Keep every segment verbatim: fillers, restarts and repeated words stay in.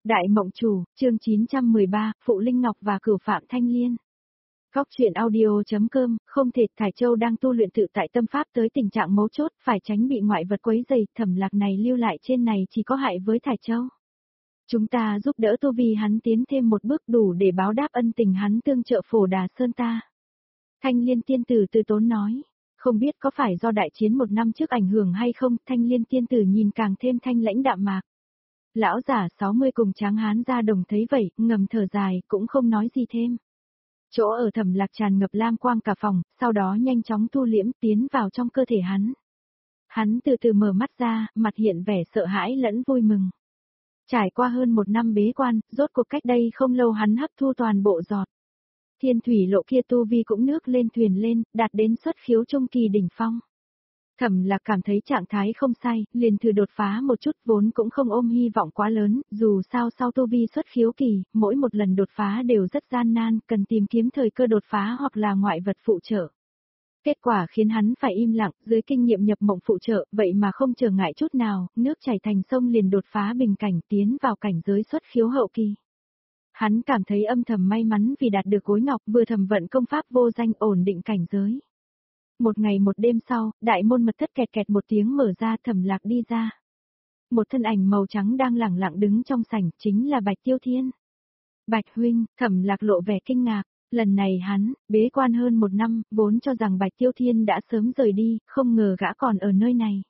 Đại Mộng Chủ, chương chín trăm mười ba, Phụ Linh Ngọc và Cửu Phạm Thanh Liên. Góc truyện audio.com, không thể. Thải Châu đang tu luyện tự tại tâm pháp tới tình trạng mấu chốt, phải tránh bị ngoại vật quấy rầy, Thẩm Lạc này lưu lại trên này chỉ có hại với Thải Châu. Chúng ta giúp đỡ tu vi hắn tiến thêm một bước đủ để báo đáp ân tình hắn tương trợ Phổ Đà Sơn ta. Thanh Liên tiên tử từ tốn nói, không biết có phải do đại chiến một năm trước ảnh hưởng hay không, Thanh Liên tiên tử nhìn càng thêm thanh lãnh đạm mạc. Lão giả sáu mươi cùng Tráng Hán ra đồng thấy vậy, ngầm thở dài, cũng không nói gì thêm. Chỗ ở Thẩm Lạc tràn ngập lam quang cả phòng, sau đó nhanh chóng thu liễm tiến vào trong cơ thể hắn. Hắn từ từ mở mắt ra, mặt hiện vẻ sợ hãi lẫn vui mừng. Trải qua hơn một năm bế quan, rốt cuộc cách đây không lâu hắn hấp thu toàn bộ giọt. Thiên thủy lộ kia tu vi cũng nước lên thuyền lên, đạt đến xuất khiếu trung kỳ đỉnh phong. Thẩm Lạc cảm thấy trạng thái không sai, liền thử đột phá một chút, vốn cũng không ôm hy vọng quá lớn, dù sao sau tu vi xuất khiếu kỳ, mỗi một lần đột phá đều rất gian nan, cần tìm kiếm thời cơ đột phá hoặc là ngoại vật phụ trợ. Kết quả khiến hắn phải im lặng, dưới kinh nghiệm nhập mộng phụ trợ, vậy mà không trở ngại chút nào, nước chảy thành sông liền đột phá bình cảnh tiến vào cảnh giới xuất khiếu hậu kỳ. Hắn cảm thấy âm thầm may mắn vì đạt được Gối Ngọc, vừa thẩm vận công pháp vô danh ổn định cảnh giới. Một ngày một đêm sau, đại môn mật thất kẹt kẹt một tiếng mở ra, Thẩm Lạc đi ra. Một thân ảnh màu trắng đang lẳng lặng đứng trong sảnh, chính là Bạch Tiêu Thiên. Bạch huynh, Thẩm Lạc lộ vẻ kinh ngạc, lần này hắn, bế quan hơn một năm, vốn cho rằng Bạch Tiêu Thiên đã sớm rời đi, không ngờ gã còn ở nơi này.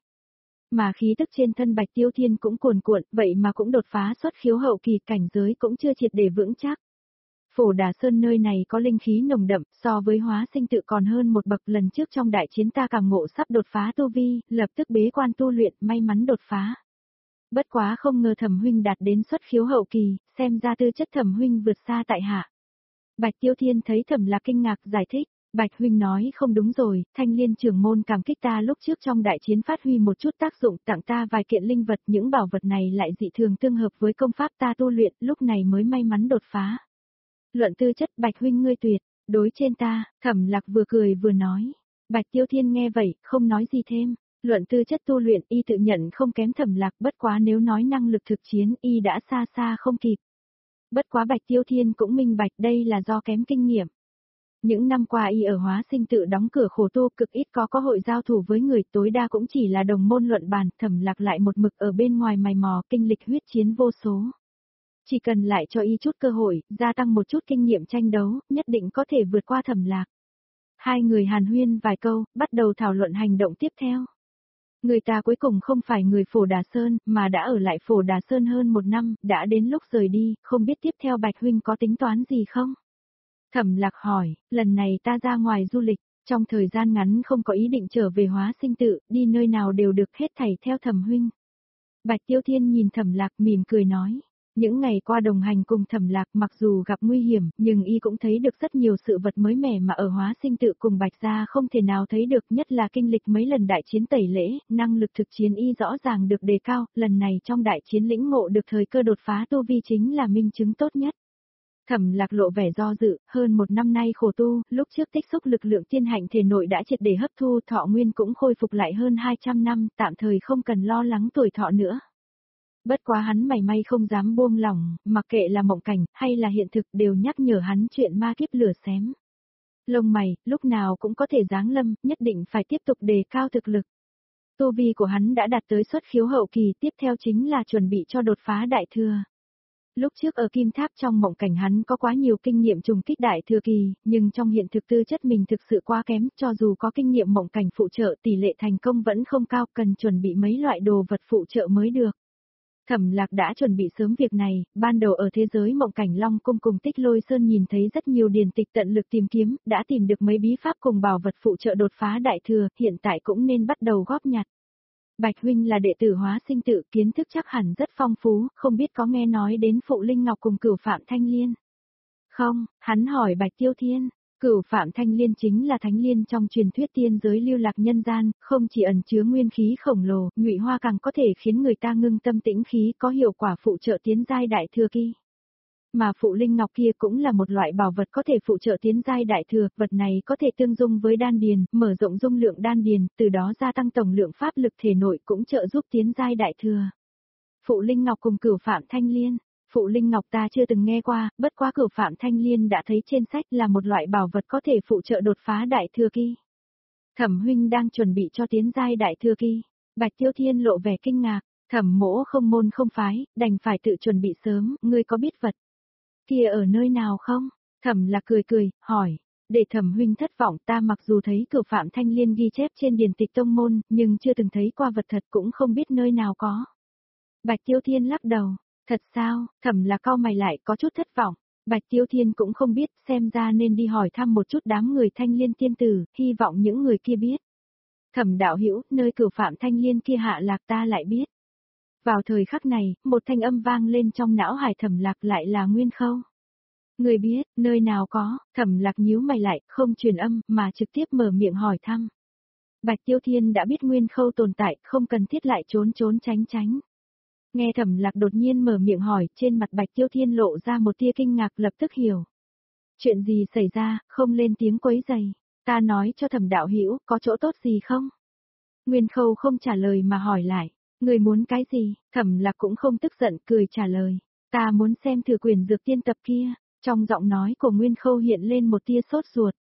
Mà khí tức trên thân Bạch Tiêu Thiên cũng cuồn cuộn, vậy mà cũng đột phá xuất khiếu hậu kỳ, cảnh giới cũng chưa triệt để vững chắc. Phổ Đà Sơn nơi này có linh khí nồng đậm, so với Hóa Sinh tự còn hơn một bậc, lần trước trong đại chiến ta cảm ngộ sắp đột phá tu vi, lập tức bế quan tu luyện, may mắn đột phá. Bất quá không ngờ Thẩm huynh đạt đến xuất khiếu hậu kỳ, xem ra tư chất Thẩm huynh vượt xa tại hạ. Bạch Tiêu Thiên thấy Thẩm Lạc kinh ngạc giải thích, Bạch huynh nói không đúng rồi, Thanh Liên trưởng môn cảm kích ta lúc trước trong đại chiến phát huy một chút tác dụng, tặng ta vài kiện linh vật, những bảo vật này lại dị thường tương hợp với công pháp ta tu luyện, lúc này mới may mắn đột phá. Luận tư chất, Bạch huynh ngươi tuyệt, đối trên ta. Thẩm Lạc vừa cười vừa nói. Bạch Tiêu Thiên nghe vậy, không nói gì thêm. Luận tư chất tu luyện, y tự nhận không kém Thẩm Lạc, bất quá nếu nói năng lực thực chiến, y đã xa xa không kịp. Bất quá Bạch Tiêu Thiên cũng minh bạch đây là do kém kinh nghiệm. Những năm qua y ở Hóa Sinh tự đóng cửa khổ tu, cực ít có cơ hội giao thủ với người, tối đa cũng chỉ là đồng môn luận bàn, Thẩm Lạc lại một mực ở bên ngoài mày mò, kinh lịch huyết chiến vô số. Chỉ cần lại cho y chút cơ hội, gia tăng một chút kinh nghiệm tranh đấu, nhất định có thể vượt qua Thẩm Lạc. Hai người hàn huyên vài câu, bắt đầu thảo luận hành động tiếp theo. Người ta cuối cùng không phải người Phổ Đà Sơn, mà đã ở lại Phổ Đà Sơn hơn một năm, đã đến lúc rời đi, không biết tiếp theo Bạch huynh có tính toán gì không? Thẩm Lạc hỏi, lần này ta ra ngoài du lịch, trong thời gian ngắn không có ý định trở về Hóa Sinh tự, đi nơi nào đều được, hết thảy theo Thẩm huynh. Bạch Tiêu Thiên nhìn Thẩm Lạc mỉm cười nói. Những ngày qua đồng hành cùng Thẩm Lạc, mặc dù gặp nguy hiểm, nhưng y cũng thấy được rất nhiều sự vật mới mẻ mà ở Hóa Sinh tự cùng Bạch gia không thể nào thấy được, nhất là kinh lịch mấy lần đại chiến tẩy lễ, năng lực thực chiến y rõ ràng được đề cao, lần này trong đại chiến lĩnh ngộ được thời cơ đột phá tu vi chính là minh chứng tốt nhất. Thẩm Lạc lộ vẻ do dự, hơn một năm nay khổ tu, lúc trước tích xúc lực lượng tiên hạnh thể nội đã triệt để hấp thu, thọ nguyên cũng khôi phục lại hơn hai trăm năm, tạm thời không cần lo lắng tuổi thọ nữa. Bất quá hắn mảy may không dám buông lỏng, mặc kệ là mộng cảnh, hay là hiện thực đều nhắc nhở hắn chuyện ma kiếp lửa xém. Lông mày, lúc nào cũng có thể giáng lâm, nhất định phải tiếp tục đề cao thực lực. Tu vi của hắn đã đạt tới xuất khiếu hậu kỳ, tiếp theo chính là chuẩn bị cho đột phá đại thừa. Lúc trước ở Kim Tháp trong mộng cảnh hắn có quá nhiều kinh nghiệm trùng kích đại thừa kỳ, nhưng trong hiện thực tư chất mình thực sự quá kém, cho dù có kinh nghiệm mộng cảnh phụ trợ tỷ lệ thành công vẫn không cao, cần chuẩn bị mấy loại đồ vật phụ trợ mới được. Thẩm Lạc đã chuẩn bị sớm việc này, ban đầu ở thế giới mộng cảnh Long Cung cùng Tích Lôi Sơn nhìn thấy rất nhiều điển tịch, tận lực tìm kiếm, đã tìm được mấy bí pháp cùng bảo vật phụ trợ đột phá đại thừa, hiện tại cũng nên bắt đầu góp nhặt. Bạch huynh là đệ tử Hóa Sinh tự, kiến thức chắc hẳn rất phong phú, không biết có nghe nói đến Phụ Linh Ngọc cùng Cửu Phạm Thanh Liên. Không, hắn hỏi Bạch Tiêu Thiên. Cửu Phạm Thanh Liên chính là thánh liên trong truyền thuyết tiên giới lưu lạc nhân gian, không chỉ ẩn chứa nguyên khí khổng lồ, nhụy hoa càng có thể khiến người ta ngưng tâm tĩnh khí, có hiệu quả phụ trợ tiến giai đại thừa kỳ. Mà Phụ Linh Ngọc kia cũng là một loại bảo vật có thể phụ trợ tiến giai đại thừa, vật này có thể tương dung với đan điền, mở rộng dung lượng đan điền, từ đó gia tăng tổng lượng pháp lực thể nội, cũng trợ giúp tiến giai đại thừa. Phụ Linh Ngọc cùng Cửu Phạm Thanh Liên. Phụ linh ngọc ta chưa từng nghe qua, bất quá Cửu Phạm Thanh Liên đã thấy trên sách là một loại bảo vật có thể phụ trợ đột phá đại thừa kỳ. Thẩm huynh đang chuẩn bị cho tiến giai đại thừa kỳ. Bạch Tiêu Thiên lộ vẻ kinh ngạc, Thẩm mỗ không môn không phái, đành phải tự chuẩn bị sớm, ngươi có biết vật kia ở nơi nào không? Thẩm Lạc cười cười, hỏi, để Thẩm huynh thất vọng, ta mặc dù thấy Cửu Phạm Thanh Liên ghi chép trên điển tịch tông môn, nhưng chưa từng thấy qua vật thật, cũng không biết nơi nào có. Bạch Tiêu Thiên lắc đầu, thật sao? Thẩm Lạc cau mày lại, có chút thất vọng. Bạch Tiêu Thiên cũng không biết, xem ra nên đi hỏi thăm một chút đám người Thanh Liên tiên tử, hy vọng những người kia biết. Thẩm đạo hữu, nơi Cửu Phạm Thanh Liên kia hạ lạc ta lại biết. Vào thời khắc này, một thanh âm vang lên trong não hải Thẩm Lạc, lại là Nguyên Khâu. Người biết, nơi nào có? Thẩm Lạc nhíu mày lại, không truyền âm, mà trực tiếp mở miệng hỏi thăm. Bạch Tiêu Thiên đã biết Nguyên Khâu tồn tại, không cần thiết lại trốn trốn tránh tránh. Nghe Thẩm Lạc đột nhiên mở miệng hỏi, trên mặt Bạch Tiêu Thiên lộ ra một tia kinh ngạc, lập tức hiểu. Chuyện gì xảy ra, không lên tiếng quấy rầy. Ta nói cho Thẩm đạo hữu, có chỗ tốt gì không? Nguyên Khâu không trả lời mà hỏi lại. Người muốn cái gì? Thẩm Lạc cũng không tức giận, cười trả lời. Ta muốn xem thử quyền dược tiên tập kia. Trong giọng nói của Nguyên Khâu hiện lên một tia sốt ruột.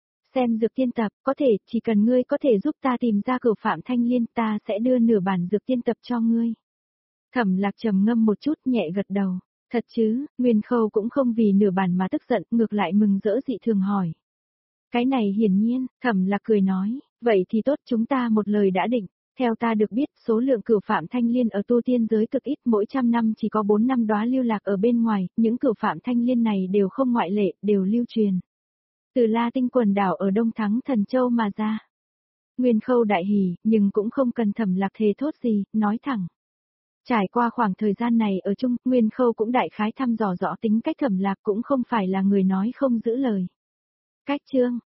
Xem dược tiên tập, có thể, chỉ cần ngươi có thể giúp ta tìm ra Cửu Phạm Thanh Liên, ta sẽ đưa nửa bản dược tiên tập cho ngươi. Thẩm Lạc trầm ngâm một chút, nhẹ gật đầu. Thật chứ? Nguyên Khâu cũng không vì nửa bản mà tức giận, ngược lại mừng rỡ dị thường hỏi. Cái này hiển nhiên, Thẩm Lạc cười nói, vậy thì tốt, chúng ta một lời đã định. Theo ta được biết, số lượng Cửu Phạm Thanh Liên ở tu tiên giới cực ít, mỗi trăm năm chỉ có bốn năm đóa lưu lạc ở bên ngoài, những Cửu Phạm Thanh Liên này đều không ngoại lệ, đều lưu truyền từ La Tinh quần đảo ở Đông Thắng Thần Châu mà ra. Nguyên Khâu đại hỉ, nhưng cũng không cần Thẩm Lạc thề thốt gì, nói thẳng. Trải qua khoảng thời gian này ở chung, Nguyên Khâu cũng đại khái thăm dò rõ tính cách Thẩm Lạc, cũng không phải là người nói không giữ lời. Cách chương